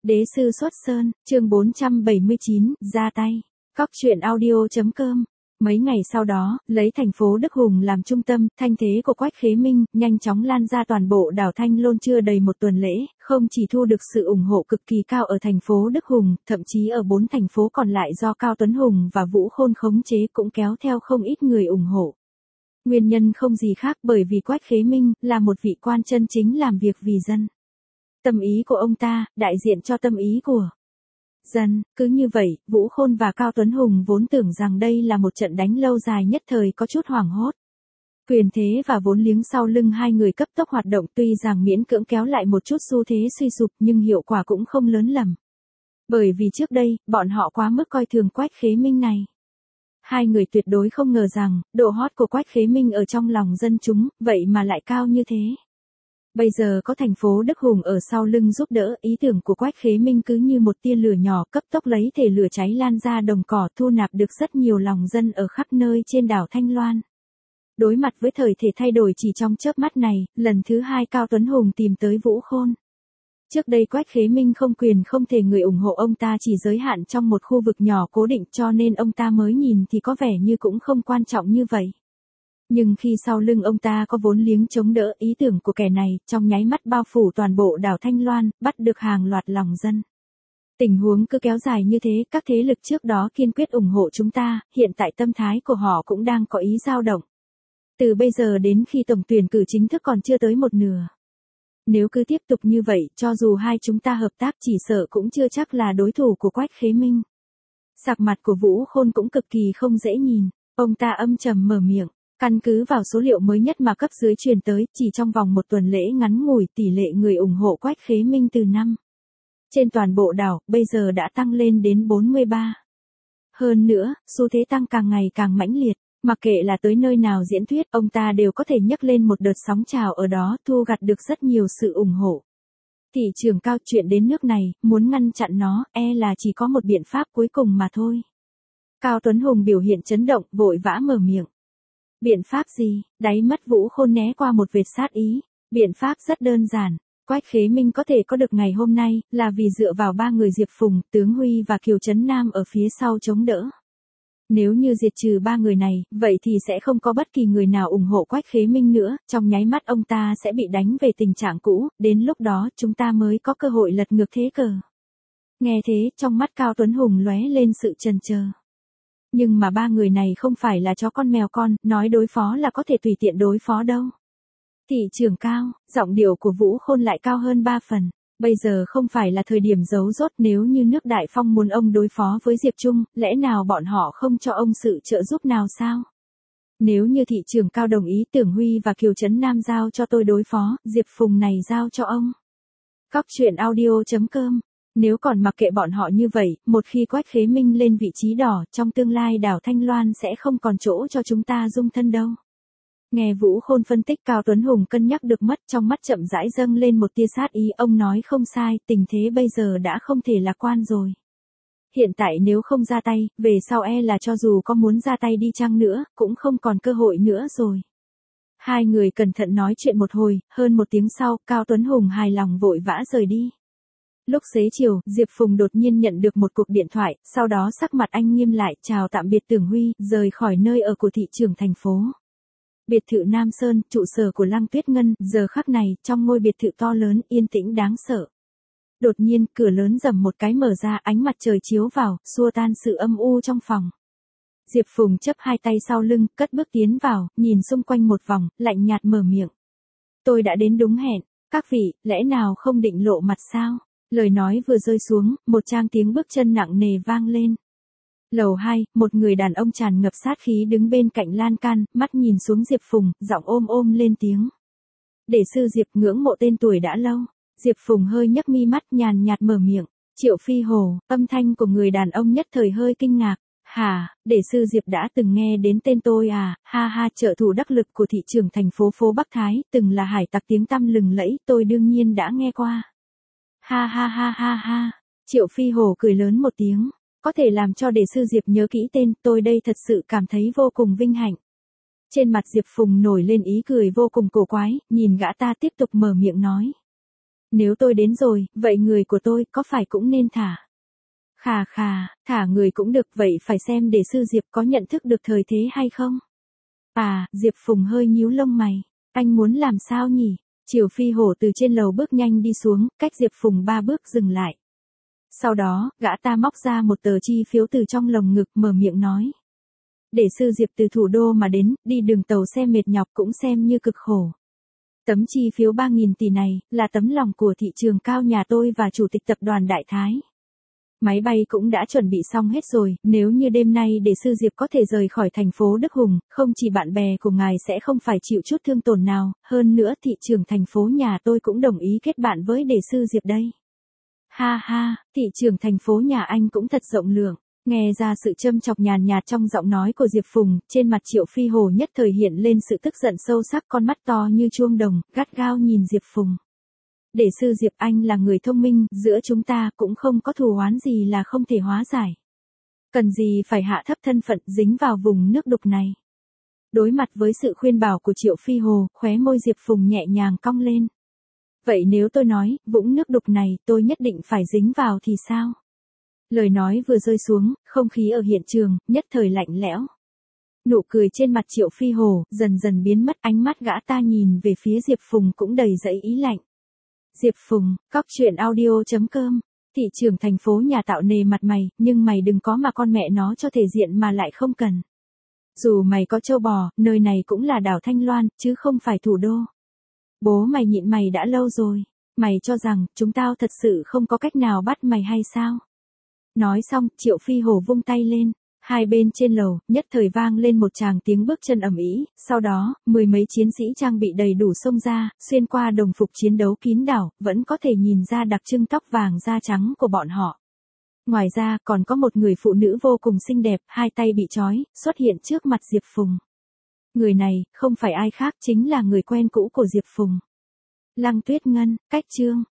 Đế sư xuất sơn, chương 479, ra tay. Cóc truyện audio.com. Mấy ngày sau đó, lấy thành phố Đức Hùng làm trung tâm, thanh thế của Quách Khế Minh nhanh chóng lan ra toàn bộ đảo Thanh Lôn. Chưa đầy một tuần lễ, không chỉ thu được sự ủng hộ cực kỳ cao ở thành phố Đức Hùng, thậm chí ở 4 thành phố còn lại do Cao Tuấn Hùng và Vũ Khôn khống chế cũng kéo theo không ít người ủng hộ. Nguyên nhân không gì khác bởi vì Quách Khế Minh là một vị quan chân chính làm việc vì dân. Tâm ý của ông ta, đại diện cho tâm ý của dân. Cứ như vậy, Vũ Khôn và Cao Tuấn Hùng vốn tưởng rằng đây là một trận đánh lâu dài, nhất thời có chút hoảng hốt. Quyền thế và vốn liếng sau lưng hai người cấp tốc hoạt động, tuy rằng miễn cưỡng kéo lại một chút xu thế suy sụp nhưng hiệu quả cũng không lớn lắm. Bởi vì trước đây, bọn họ quá mức coi thường Quách Khế Minh này. Hai người tuyệt đối không ngờ rằng, độ hot của Quách Khế Minh ở trong lòng dân chúng, vậy mà lại cao như thế. Bây giờ có thành phố Đức Hùng ở sau lưng giúp đỡ, ý tưởng của Quách Khế Minh cứ như một tia lửa nhỏ cấp tốc lấy thể lửa cháy lan ra đồng cỏ, thu nạp được rất nhiều lòng dân ở khắp nơi trên đảo Thanh Loan. Đối mặt với thời thể thay đổi chỉ trong chớp mắt này, lần thứ hai Cao Tuấn Hùng tìm tới Vũ Khôn. Trước đây Quách Khế Minh không quyền không thể người ủng hộ ông ta chỉ giới hạn trong một khu vực nhỏ cố định, cho nên ông ta mới nhìn thì có vẻ như cũng không quan trọng như vậy. Nhưng khi sau lưng ông ta có vốn liếng chống đỡ, ý tưởng của kẻ này trong nháy mắt bao phủ toàn bộ đảo Thanh Loan, bắt được hàng loạt lòng dân. Tình huống cứ kéo dài như thế, các thế lực trước đó kiên quyết ủng hộ chúng ta, hiện tại tâm thái của họ cũng đang có ý dao động. Từ bây giờ đến khi tổng tuyển cử chính thức còn chưa tới một nửa. Nếu cứ tiếp tục như vậy, cho dù hai chúng ta hợp tác chỉ sợ cũng chưa chắc là đối thủ của Quách Khế Minh. Sắc mặt của Vũ Khôn cũng cực kỳ không dễ nhìn, ông ta âm trầm mở miệng. Căn cứ vào số liệu mới nhất mà cấp dưới truyền tới, chỉ trong vòng một tuần lễ ngắn ngủi, tỷ lệ người ủng hộ Quách Khế Minh từ 5 trên toàn bộ đảo, bây giờ đã tăng lên đến 43. Hơn nữa, xu thế tăng càng ngày càng mãnh liệt, mặc kệ là tới nơi nào diễn thuyết, ông ta đều có thể nhấc lên một đợt sóng trào ở đó, thu gặt được rất nhiều sự ủng hộ. Thị trường cao, chuyện đến nước này, muốn ngăn chặn nó, là chỉ có một biện pháp cuối cùng mà thôi. Cao Tuấn Hùng biểu hiện chấn động, vội vã mở miệng. Biện pháp gì? Đáy mắt Vũ Khôn né qua một vệt sát ý. Biện pháp rất đơn giản. Quách Khế Minh có thể có được ngày hôm nay, là vì dựa vào ba người Diệp Phùng, Tướng Huy và Kiều Trấn Nam ở phía sau chống đỡ. Nếu như diệt trừ ba người này, vậy thì sẽ không có bất kỳ người nào ủng hộ Quách Khế Minh nữa, trong nháy mắt ông ta sẽ bị đánh về tình trạng cũ, đến lúc đó chúng ta mới có cơ hội lật ngược thế cờ. Nghe thế, trong mắt Cao Tuấn Hùng lóe lên sự chần chờ. Nhưng mà ba người này không phải là chó con mèo con, nói đối phó là có thể tùy tiện đối phó đâu. Thị trường cao, giọng điệu của Vũ Khôn lại cao hơn 3 phần. Bây giờ không phải là thời điểm giấu rốt, nếu như nước Đại Phong muốn ông đối phó với Diệp Trung, lẽ nào bọn họ không cho ông sự trợ giúp nào sao? Nếu như thị trường cao đồng ý, Tưởng Huy và Kiều Trấn Nam giao cho tôi đối phó, Diệp Phùng này giao cho ông. Cóc truyện audio.com. Nếu còn mặc kệ bọn họ như vậy, một khi Quách Khế Minh lên vị trí đỏ, trong tương lai đảo Thanh Loan sẽ không còn chỗ cho chúng ta dung thân đâu. Nghe Vũ Khôn phân tích, Cao Tuấn Hùng cân nhắc được mất, trong mắt chậm rãi dâng lên một tia sát ý, ông nói không sai, tình thế bây giờ đã không thể lạc quan rồi. Hiện tại nếu không ra tay, về sau là cho dù có muốn ra tay đi chăng nữa, cũng không còn cơ hội nữa rồi. Hai người cẩn thận nói chuyện một hồi, hơn một tiếng sau, Cao Tuấn Hùng hài lòng vội vã rời đi. Lúc xế chiều, Diệp Phùng đột nhiên nhận được một cuộc điện thoại, sau đó sắc mặt anh nghiêm lại, chào tạm biệt Tưởng Huy, rời khỏi nơi ở của thị trưởng thành phố. Biệt thự Nam Sơn, trụ sở của Lăng Tuyết Ngân, giờ khắc này, trong ngôi biệt thự to lớn, yên tĩnh đáng sợ. Đột nhiên, cửa lớn rầm một cái mở ra, ánh mặt trời chiếu vào, xua tan sự âm u trong phòng. Diệp Phùng chấp hai tay sau lưng, cất bước tiến vào, nhìn xung quanh một vòng, lạnh nhạt mở miệng. Tôi đã đến đúng hẹn, các vị, lẽ nào không định lộ mặt sao? Lời nói vừa rơi xuống, một tràng tiếng bước chân nặng nề vang lên. Lầu 2, một người đàn ông tràn ngập sát khí đứng bên cạnh lan can, mắt nhìn xuống Diệp Phùng, giọng ôm lên tiếng. Để sư Diệp, ngưỡng mộ tên tuổi đã lâu. Diệp Phùng hơi nhấc mi mắt, nhàn nhạt mở miệng. Triệu Phi Hồ, âm thanh của người đàn ông nhất thời hơi kinh ngạc. Hả, để sư Diệp đã từng nghe đến tên tôi à? Ha ha, trợ thủ đắc lực của thị trưởng thành phố phố Bắc Thái, từng là hải tặc tiếng tăm lừng lẫy, tôi đương nhiên đã nghe qua. Ha ha ha ha ha. Triệu Phi Hồ cười lớn một tiếng. Có thể làm cho để sư Diệp nhớ kỹ tên, tôi đây thật sự cảm thấy vô cùng vinh hạnh. Trên mặt Diệp Phùng nổi lên ý cười vô cùng cổ quái, nhìn gã ta tiếp tục mở miệng nói. Nếu tôi đến rồi, vậy người của tôi có phải cũng nên thả? Khà khà, thả người cũng được, vậy phải xem để sư Diệp có nhận thức được thời thế hay không? À, Diệp Phùng hơi nhíu lông mày. Anh muốn làm sao nhỉ? Triều Phi Hổ từ trên lầu bước nhanh đi xuống, cách Diệp Phùng 3 bước dừng lại. Sau đó, gã ta móc ra một tờ chi phiếu từ trong lồng ngực, mở miệng nói. Để sư Diệp từ thủ đô mà đến, đi đường tàu xe mệt nhọc cũng xem như cực khổ. Tấm chi phiếu 3.000 tỷ này, là tấm lòng của thị trường cao nhà tôi và chủ tịch tập đoàn Đại Thái. Máy bay cũng đã chuẩn bị xong hết rồi, nếu như đêm nay để sư Diệp có thể rời khỏi thành phố Đức Hùng, không chỉ bạn bè của ngài sẽ không phải chịu chút thương tổn nào, hơn nữa thị trường thành phố nhà tôi cũng đồng ý kết bạn với để sư Diệp đây. Ha ha, thị trường thành phố nhà anh cũng thật rộng lượng. Nghe ra sự châm chọc nhàn nhạt trong giọng nói của Diệp Phùng, trên mặt Triệu Phi Hồ nhất thời hiện lên sự tức giận sâu sắc, con mắt to như chuông đồng, gắt gao nhìn Diệp Phùng. Để sư Diệp, anh là người thông minh, giữa chúng ta cũng không có thù oán gì là không thể hóa giải. Cần gì phải hạ thấp thân phận dính vào vùng nước đục này. Đối mặt với sự khuyên bảo của Triệu Phi Hồ, khóe môi Diệp Phùng nhẹ nhàng cong lên. Vậy nếu tôi nói, vũng nước đục này tôi nhất định phải dính vào thì sao? Lời nói vừa rơi xuống, không khí ở hiện trường, nhất thời lạnh lẽo. Nụ cười trên mặt Triệu Phi Hồ, dần dần biến mất, ánh mắt gã ta nhìn về phía Diệp Phùng cũng đầy dẫy ý lạnh. Diệp Phùng, cóc truyện audio.com. Thị trường thành phố nhà tạo nề mặt mày, nhưng mày đừng có mà con mẹ nó cho thể diện mà lại không cần. Dù mày có trâu bò, nơi này cũng là đảo Thanh Loan, chứ không phải thủ đô. Bố mày nhịn mày đã lâu rồi. Mày cho rằng, chúng tao thật sự không có cách nào bắt mày hay sao? Nói xong, Triệu Phi Hồ vung tay lên. Hai bên trên lầu, nhất thời vang lên một tràng tiếng bước chân ầm ĩ, sau đó, mười mấy chiến sĩ trang bị đầy đủ xông ra, xuyên qua đồng phục chiến đấu kín đảo, vẫn có thể nhìn ra đặc trưng tóc vàng da trắng của bọn họ. Ngoài ra, còn có một người phụ nữ vô cùng xinh đẹp, hai tay bị trói, xuất hiện trước mặt Diệp Phùng. Người này, không phải ai khác, chính là người quen cũ của Diệp Phùng. Lăng Tuyết Ngân, cách chương.